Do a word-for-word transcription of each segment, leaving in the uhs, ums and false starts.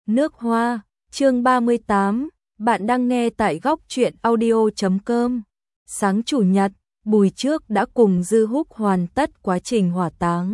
Nước hoa, chương ba mươi tám, bạn đang nghe tại góc truyện audio chấm com. Sáng chủ nhật, Bùi Trước đã cùng Dư Húc hoàn tất quá trình hỏa táng.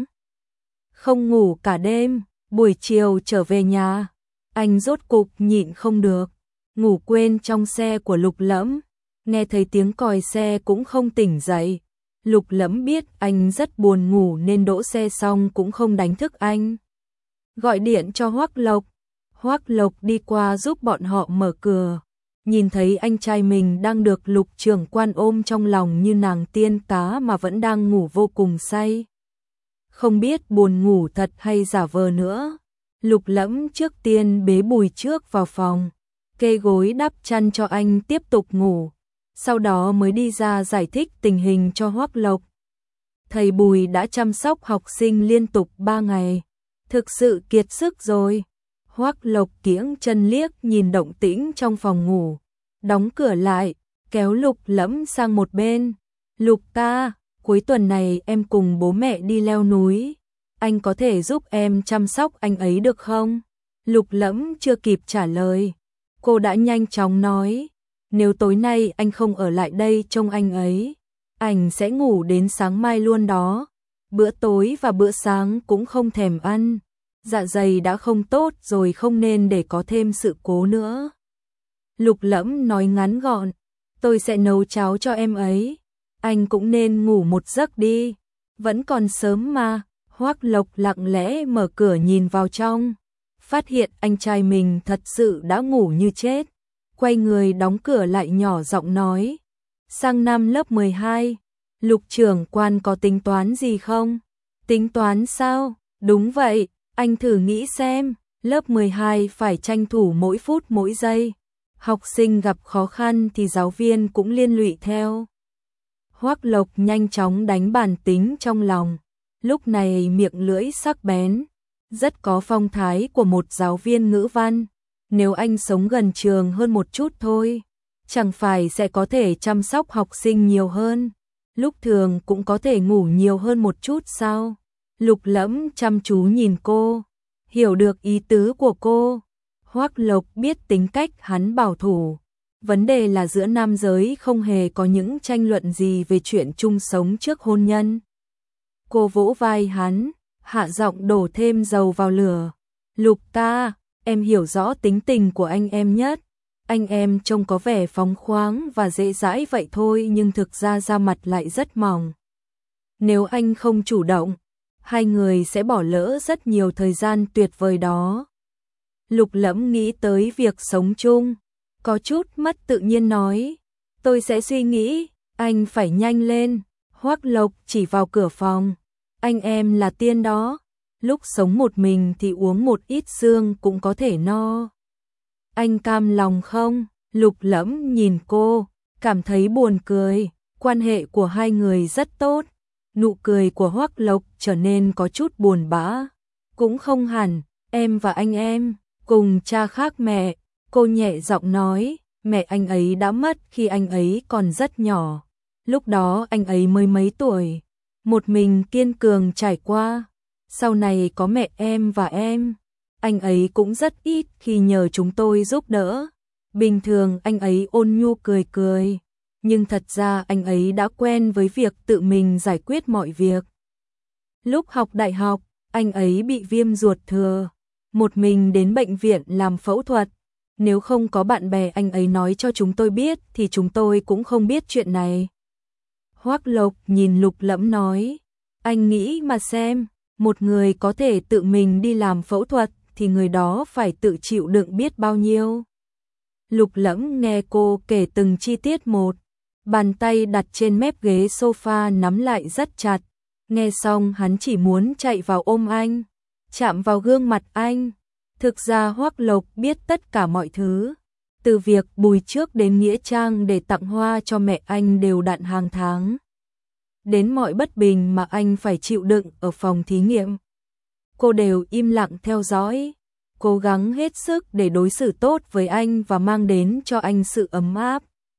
Không ngủ cả đêm, buổi chiều trở về nhà, anh rốt cục nhịn không được, ngủ quên trong xe của Lục Lẫm, nghe thấy tiếng còi xe cũng không tỉnh dậy. Lục Lẫm biết anh rất buồn ngủ nên đỗ xe xong cũng không đánh thức anh. Gọi điện cho Hoắc Lộc, Hoắc Lộc đi qua giúp bọn họ mở cửa, nhìn thấy anh trai mình đang được Lục trưởng quan ôm trong lòng như nàng tiên cá mà vẫn đang ngủ vô cùng say. Không biết buồn ngủ thật hay giả vờ nữa, Lục Lẫm trước tiên bế Bùi Trước vào phòng, kê gối đắp chăn cho anh tiếp tục ngủ, sau đó mới đi ra giải thích tình hình cho Hoắc Lộc. Thầy Bùi đã chăm sóc học sinh liên tục ba ngày, thực sự kiệt sức rồi. Hoắc Lộc kiễng chân liếc nhìn động tĩnh trong phòng ngủ, đóng cửa lại, kéo Lục Lẫm sang một bên. Lục ca, cuối tuần này em cùng bố mẹ đi leo núi, anh có thể giúp em chăm sóc anh ấy được không? Lục Lẫm chưa kịp trả lời, cô đã nhanh chóng nói, nếu tối nay anh không ở lại đây trông anh ấy, anh sẽ ngủ đến sáng mai luôn đó. Bữa tối và bữa sáng cũng không thèm ăn, dạ dày đã không tốt rồi, không nên để có thêm sự cố nữa. Lục Lẫm nói ngắn gọn, tôi sẽ nấu cháo cho em ấy, anh cũng nên ngủ một giấc đi, vẫn còn sớm mà. Hoắc Lộc lặng lẽ mở cửa nhìn vào trong, phát hiện anh trai mình thật sự đã ngủ như chết, quay người đóng cửa lại nhỏ giọng nói, sang năm lớp mười hai, Lục trưởng quan có tính toán gì không? Tính toán sao? Đúng vậy, anh thử nghĩ xem, lớp mười hai phải tranh thủ mỗi phút mỗi giây, học sinh gặp khó khăn thì giáo viên cũng liên lụy theo. Hoắc Lộc nhanh chóng đánh bản tính trong lòng, lúc này miệng lưỡi sắc bén, rất có phong thái của một giáo viên ngữ văn. Nếu anh sống gần trường hơn một chút thôi, chẳng phải sẽ có thể chăm sóc học sinh nhiều hơn, lúc thường cũng có thể ngủ nhiều hơn một chút sao? Lục Lẫm chăm chú nhìn cô, hiểu được ý tứ của cô. Hoắc Lộc biết tính cách hắn bảo thủ, vấn đề là giữa nam giới không hề có những tranh luận gì về chuyện chung sống trước hôn nhân. Cô vỗ vai hắn, hạ giọng đổ thêm dầu vào lửa. Lục ca, em hiểu rõ tính tình của anh em nhất, anh em trông có vẻ phóng khoáng và dễ dãi vậy thôi nhưng thực ra da mặt lại rất mỏng. Nếu anh không chủ động, hai người sẽ bỏ lỡ rất nhiều thời gian tuyệt vời đó. Lục Lẫm nghĩ tới việc sống chung, có chút mất tự nhiên nói, tôi sẽ suy nghĩ, anh phải nhanh lên. Hoắc Lộc chỉ vào cửa phòng, anh em là tiên đó, lúc sống một mình thì uống một ít xương cũng có thể no. Anh cam lòng không? Lục Lẫm nhìn cô, cảm thấy buồn cười, quan hệ của hai người rất tốt. Nụ cười của Hoắc Lộc trở nên có chút buồn bã. Cũng không hẳn, em và anh em cùng cha khác mẹ. Cô nhẹ giọng nói, mẹ anh ấy đã mất khi anh ấy còn rất nhỏ. Lúc đó anh ấy mới mấy tuổi, một mình kiên cường trải qua. Sau này có mẹ em và em, anh ấy cũng rất ít khi nhờ chúng tôi giúp đỡ. Bình thường anh ấy ôn nhu cười cười, nhưng thật ra anh ấy đã quen với việc tự mình giải quyết mọi việc. Lúc học đại học, anh ấy bị viêm ruột thừa, một mình đến bệnh viện làm phẫu thuật. Nếu không có bạn bè anh ấy nói cho chúng tôi biết thì chúng tôi cũng không biết chuyện này. Hoắc Lộc nhìn Lục Lẫm nói, anh nghĩ mà xem, một người có thể tự mình đi làm phẫu thuật thì người đó phải tự chịu đựng biết bao nhiêu. Lục Lẫm nghe cô kể từng chi tiết một, bàn tay đặt trên mép ghế sofa nắm lại rất chặt. Nghe xong hắn chỉ muốn chạy vào ôm anh, chạm vào gương mặt anh. Thực ra Hoắc Lộc biết tất cả mọi thứ, từ việc Bùi Trước đến nghĩa trang để tặng hoa cho mẹ anh đều đặn hàng tháng, đến mọi bất bình mà anh phải chịu đựng ở phòng thí nghiệm. Cô đều im lặng theo dõi, cố gắng hết sức để đối xử tốt với anh và mang đến cho anh sự ấm áp.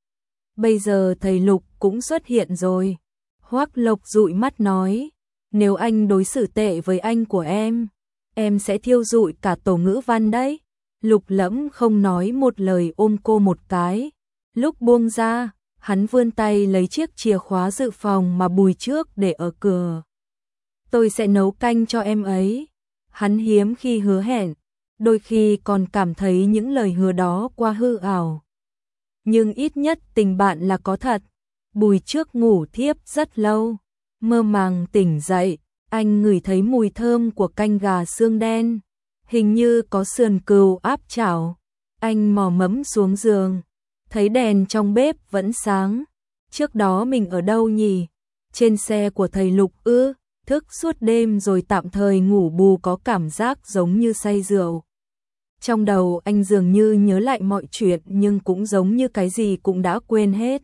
Bây giờ thầy Lục cũng xuất hiện rồi. Hoắc Lộc dụi mắt nói, nếu anh đối xử tệ với anh của em, em sẽ thiêu rụi cả tổ ngữ văn đấy. Lục Lẫm không nói một lời ôm cô một cái. Lúc buông ra, hắn vươn tay lấy chiếc chìa khóa dự phòng mà Bùi Trước để ở cửa. Tôi sẽ nấu canh cho em ấy. Hắn hiếm khi hứa hẹn, đôi khi còn cảm thấy những lời hứa đó qua hư ảo. Nhưng ít nhất tình bạn là có thật. Bùi Trước ngủ thiếp rất lâu, mơ màng tỉnh dậy, anh ngửi thấy mùi thơm của canh gà xương đen, hình như có sườn cừu áp chảo. Anh mò mẫm xuống giường, thấy đèn trong bếp vẫn sáng. Trước đó mình ở đâu nhỉ? Trên xe của thầy Lục ư? Thức suốt đêm rồi tạm thời ngủ bù, có cảm giác giống như say rượu. Trong đầu anh dường như nhớ lại mọi chuyện nhưng cũng giống như cái gì cũng đã quên hết.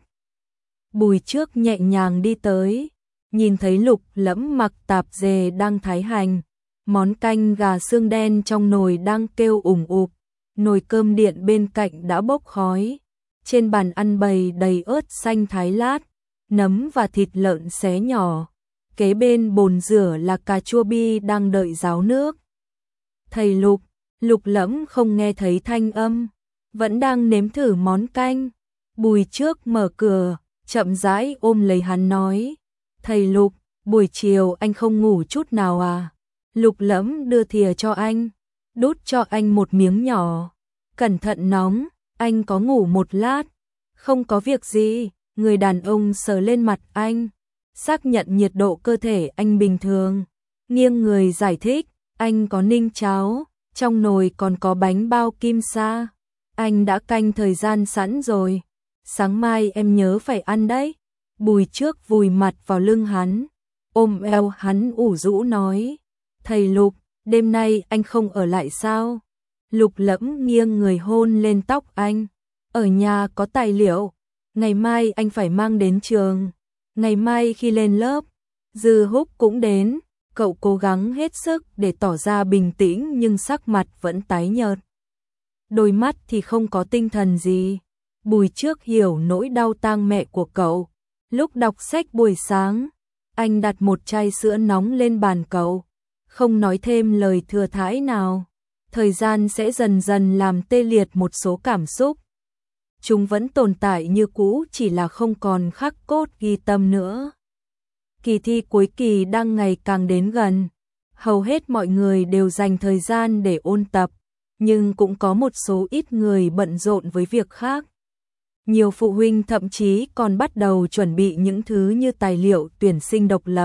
Bùi Trước nhẹ nhàng đi tới, nhìn thấy Lục Lẫm mặc tạp dề đang thái hành. Món canh gà xương đen trong nồi đang kêu ủng ục, nồi cơm điện bên cạnh đã bốc khói. Trên bàn ăn bày đầy ớt xanh thái lát, nấm và thịt lợn xé nhỏ. Kế bên bồn rửa là cà chua bi đang đợi ráo nước. Thầy Lục, Lục Lẫm không nghe thấy thanh âm, vẫn đang nếm thử món canh. Bùi Trước mở cửa, chậm rãi ôm lấy hắn nói: "Thầy Lục, buổi chiều anh không ngủ chút nào à?" Lục Lẫm đưa thìa cho anh, đút cho anh một miếng nhỏ. "Cẩn thận nóng, anh có ngủ một lát." "Không có việc gì." Người đàn ông sờ lên mặt anh, xác nhận nhiệt độ cơ thể anh bình thường, nghiêng người giải thích: "Anh có ninh cháo, trong nồi còn có bánh bao kim sa. Anh đã canh thời gian sẵn rồi. Sáng mai em nhớ phải ăn đấy." Bùi Trước vùi mặt vào lưng hắn, ôm eo hắn ủ rũ nói: "Thầy Lục, đêm nay anh không ở lại sao?" Lục Lẫm nghiêng người hôn lên tóc anh: "Ở nhà có tài liệu, ngày mai anh phải mang đến trường. Ngày mai khi lên lớp, Dư Húc cũng đến." Cậu cố gắng hết sức để tỏ ra bình tĩnh nhưng sắc mặt vẫn tái nhợt. Đôi mắt thì không có tinh thần gì. Bùi Trước hiểu nỗi đau tang mẹ của cậu. Lúc đọc sách buổi sáng, anh đặt một chai sữa nóng lên bàn cậu, không nói thêm lời thừa thãi nào. Thời gian sẽ dần dần làm tê liệt một số cảm xúc. Chúng vẫn tồn tại như cũ, chỉ là không còn khắc cốt ghi tâm nữa. Kỳ thi cuối kỳ đang ngày càng đến gần. Hầu hết mọi người đều dành thời gian để ôn tập, nhưng cũng có một số ít người bận rộn với việc khác. Nhiều phụ huynh thậm chí còn bắt đầu chuẩn bị những thứ như tài liệu tuyển sinh độc lập,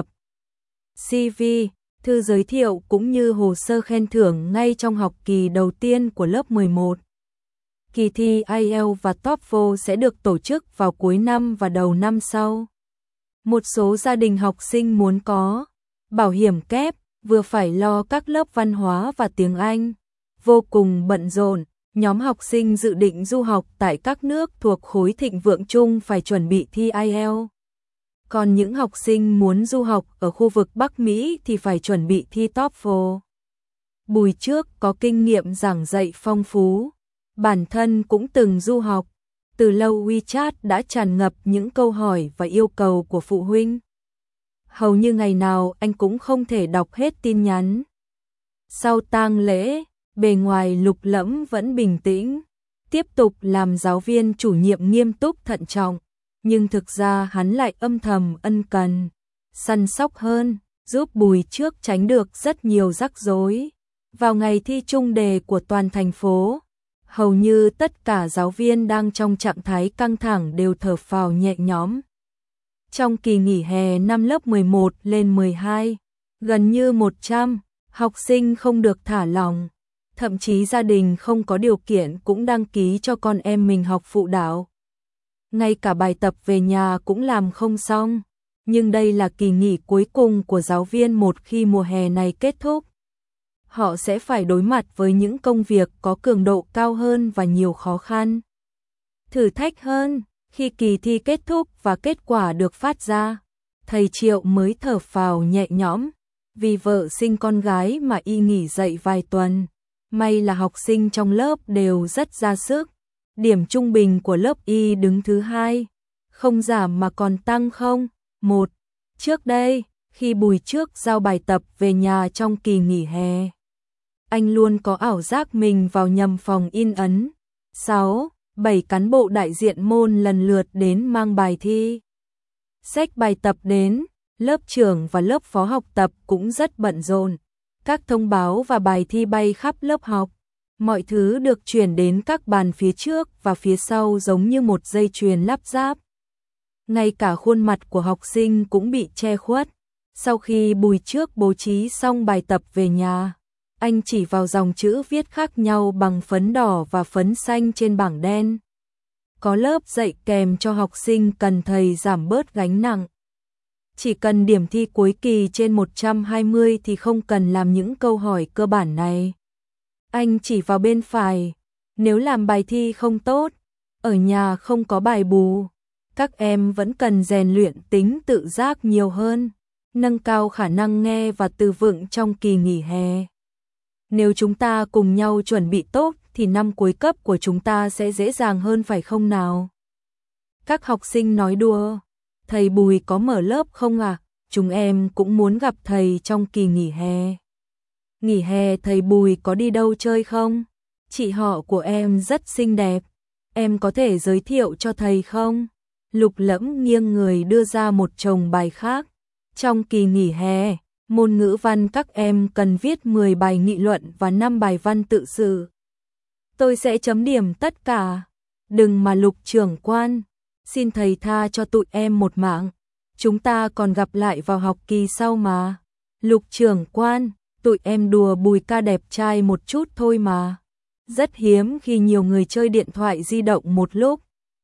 xê vê, thư giới thiệu cũng như hồ sơ khen thưởng ngay trong học kỳ đầu tiên của lớp mười một. Kỳ thi ai eo và TOEFL sẽ được tổ chức vào cuối năm và đầu năm sau. Một số gia đình học sinh muốn có bảo hiểm kép, vừa phải lo các lớp văn hóa và tiếng Anh, vô cùng bận rộn. Nhóm học sinh dự định du học tại các nước thuộc khối thịnh vượng chung phải chuẩn bị thi ai eo. Còn những học sinh muốn du học ở khu vực Bắc Mỹ thì phải chuẩn bị thi TOEFL. Bùi Trước có kinh nghiệm giảng dạy phong phú, bản thân cũng từng du học. Từ lâu WeChat đã tràn ngập những câu hỏi và yêu cầu của phụ huynh. Hầu như ngày nào anh cũng không thể đọc hết tin nhắn. Sau tang lễ, bề ngoài Lục Lẫm vẫn bình tĩnh, tiếp tục làm giáo viên chủ nhiệm nghiêm túc thận trọng, nhưng thực ra hắn lại âm thầm ân cần, săn sóc hơn, giúp Bùi Trước tránh được rất nhiều rắc rối. Vào ngày thi chung đề của toàn thành phố, hầu như tất cả giáo viên đang trong trạng thái căng thẳng đều thở phào nhẹ nhõm. Trong kỳ nghỉ hè năm lớp mười một lên mười hai, gần như một trăm học sinh không được thả lỏng. Thậm chí gia đình không có điều kiện cũng đăng ký cho con em mình học phụ đạo. Ngay cả bài tập về nhà cũng làm không xong. Nhưng đây là kỳ nghỉ cuối cùng của giáo viên một khi mùa hè này kết thúc. Họ sẽ phải đối mặt với những công việc có cường độ cao hơn và nhiều khó khăn, thử thách hơn. Khi kỳ thi kết thúc và kết quả được phát ra, thầy Triệu mới thở phào nhẹ nhõm. Vì vợ sinh con gái mà y nghỉ dạy vài tuần. May là học sinh trong lớp đều rất ra sức. Điểm trung bình của lớp Y đứng thứ hai, không giảm mà còn tăng không. Một. Trước đây, khi Bùi Trước giao bài tập về nhà trong kỳ nghỉ hè, anh luôn có ảo giác mình vào nhầm phòng in ấn. sáu, bảy cán bộ đại diện môn lần lượt đến mang bài thi. Xách bài tập đến, lớp trưởng và lớp phó học tập cũng rất bận rộn. Các thông báo và bài thi bay khắp lớp học. Mọi thứ được chuyển đến các bàn phía trước và phía sau giống như một dây chuyền lắp ráp. Ngay cả khuôn mặt của học sinh cũng bị che khuất. Sau khi Bùi Trước bố trí xong bài tập về nhà, anh chỉ vào dòng chữ viết khác nhau bằng phấn đỏ và phấn xanh trên bảng đen. Có lớp dạy kèm cho học sinh cần thầy giảm bớt gánh nặng. Chỉ cần điểm thi cuối kỳ trên một trăm hai mươi thì không cần làm những câu hỏi cơ bản này. Anh chỉ vào bên phải, nếu làm bài thi không tốt, ở nhà không có bài bù, các em vẫn cần rèn luyện tính tự giác nhiều hơn, nâng cao khả năng nghe và từ vựng trong kỳ nghỉ hè. Nếu chúng ta cùng nhau chuẩn bị tốt thì năm cuối cấp của chúng ta sẽ dễ dàng hơn phải không nào? Các học sinh nói đùa, thầy Bùi có mở lớp không à? Chúng em cũng muốn gặp thầy trong kỳ nghỉ hè. Nghỉ hè thầy Bùi có đi đâu chơi không? Chị họ của em rất xinh đẹp, em có thể giới thiệu cho thầy không? Lục Lẫm nghiêng người đưa ra một chồng bài khác. Trong kỳ nghỉ hè, môn ngữ văn các em cần viết mười bài nghị luận và năm bài văn tự sự. Tôi sẽ chấm điểm tất cả. Đừng mà Lục trưởng quan, xin thầy tha cho tụi em một mạng. Chúng ta còn gặp lại vào học kỳ sau mà. Lục trưởng quan, tụi em đùa Bùi ca đẹp trai một chút thôi mà. Rất hiếm khi nhiều người chơi điện thoại di động một lúc.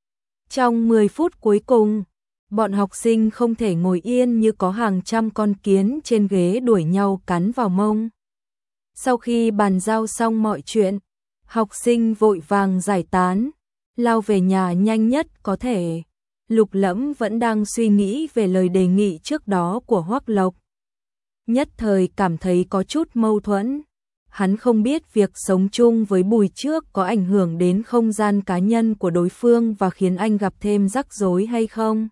Trong mười phút cuối cùng, bọn học sinh không thể ngồi yên như có hàng trăm con kiến trên ghế đuổi nhau cắn vào mông. Sau khi bàn giao xong mọi chuyện, học sinh vội vàng giải tán, lao về nhà nhanh nhất có thể. Lục Lẫm vẫn đang suy nghĩ về lời đề nghị trước đó của Hoắc Lộc. Nhất thời cảm thấy có chút mâu thuẫn. Hắn không biết việc sống chung với Bùi Trước có ảnh hưởng đến không gian cá nhân của đối phương và khiến anh gặp thêm rắc rối hay không.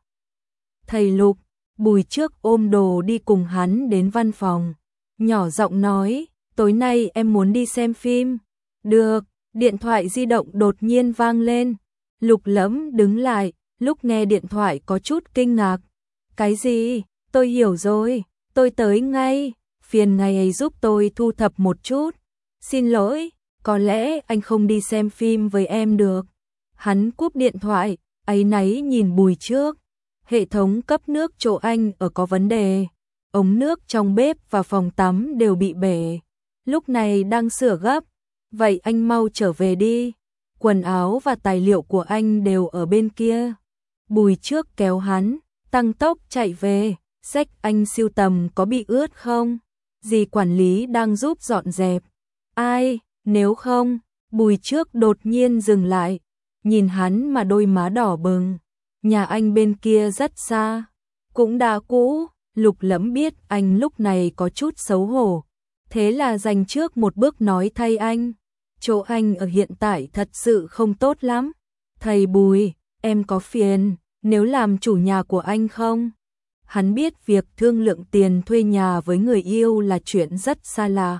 Thầy Lục, Bùi Trước ôm đồ đi cùng hắn đến văn phòng. Nhỏ giọng nói, tối nay em muốn đi xem phim. Được, điện thoại di động đột nhiên vang lên. Lục Lẫm đứng lại, lúc nghe điện thoại có chút kinh ngạc. Cái gì? Tôi hiểu rồi, tôi tới ngay. Phiền ngày ấy giúp tôi thu thập một chút. Xin lỗi, có lẽ anh không đi xem phim với em được. Hắn cúp điện thoại, áy náy nhìn Bùi Trước. Hệ thống cấp nước chỗ anh ở có vấn đề. Ống nước trong bếp và phòng tắm đều bị bể. Lúc này đang sửa gấp. Vậy anh mau trở về đi. Quần áo và tài liệu của anh đều ở bên kia. Bùi Trước kéo hắn, tăng tốc chạy về. Sách anh sưu tầm có bị ướt không? Dì quản lý đang giúp dọn dẹp. Ai, nếu không, Bùi Trước đột nhiên dừng lại. Nhìn hắn mà đôi má đỏ bừng. Nhà anh bên kia rất xa. Cũng đã cũ. Lục Lẫm biết anh lúc này có chút xấu hổ. Thế là dành trước một bước nói thay anh. Chỗ anh ở hiện tại thật sự không tốt lắm. Thầy Bùi, em có phiền nếu làm chủ nhà của anh không? Hắn biết việc thương lượng tiền thuê nhà với người yêu là chuyện rất xa lạ.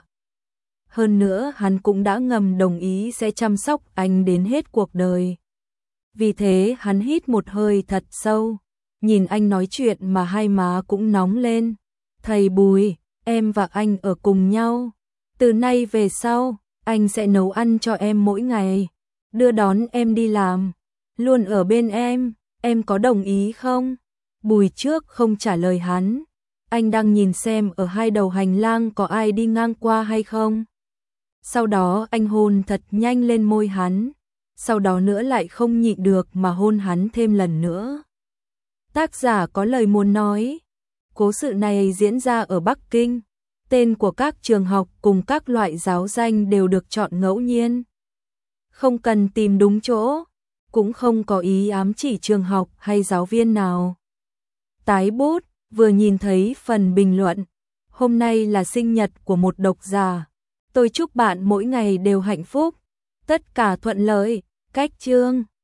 Hơn nữa hắn cũng đã ngầm đồng ý sẽ chăm sóc anh đến hết cuộc đời. Vì thế hắn hít một hơi thật sâu. Nhìn anh nói chuyện mà hai má cũng nóng lên. Thầy Bùi, em và anh ở cùng nhau. Từ nay về sau, anh sẽ nấu ăn cho em mỗi ngày. Đưa đón em đi làm. Luôn ở bên em, em có đồng ý không? Bùi Trước không trả lời hắn. Anh đang nhìn xem ở hai đầu hành lang có ai đi ngang qua hay không. Sau đó anh hôn thật nhanh lên môi hắn. Sau đó nữa lại không nhịn được mà hôn hắn thêm lần nữa. Tác giả có lời muốn nói. Cố sự này diễn ra ở Bắc Kinh. Tên của các trường học cùng các loại giáo danh đều được chọn ngẫu nhiên. Không cần tìm đúng chỗ. Cũng không có ý ám chỉ trường học hay giáo viên nào. Tái bút, vừa nhìn thấy phần bình luận. Hôm nay là sinh nhật của một độc giả. Tôi chúc bạn mỗi ngày đều hạnh phúc. Tất cả thuận lợi. Cách chương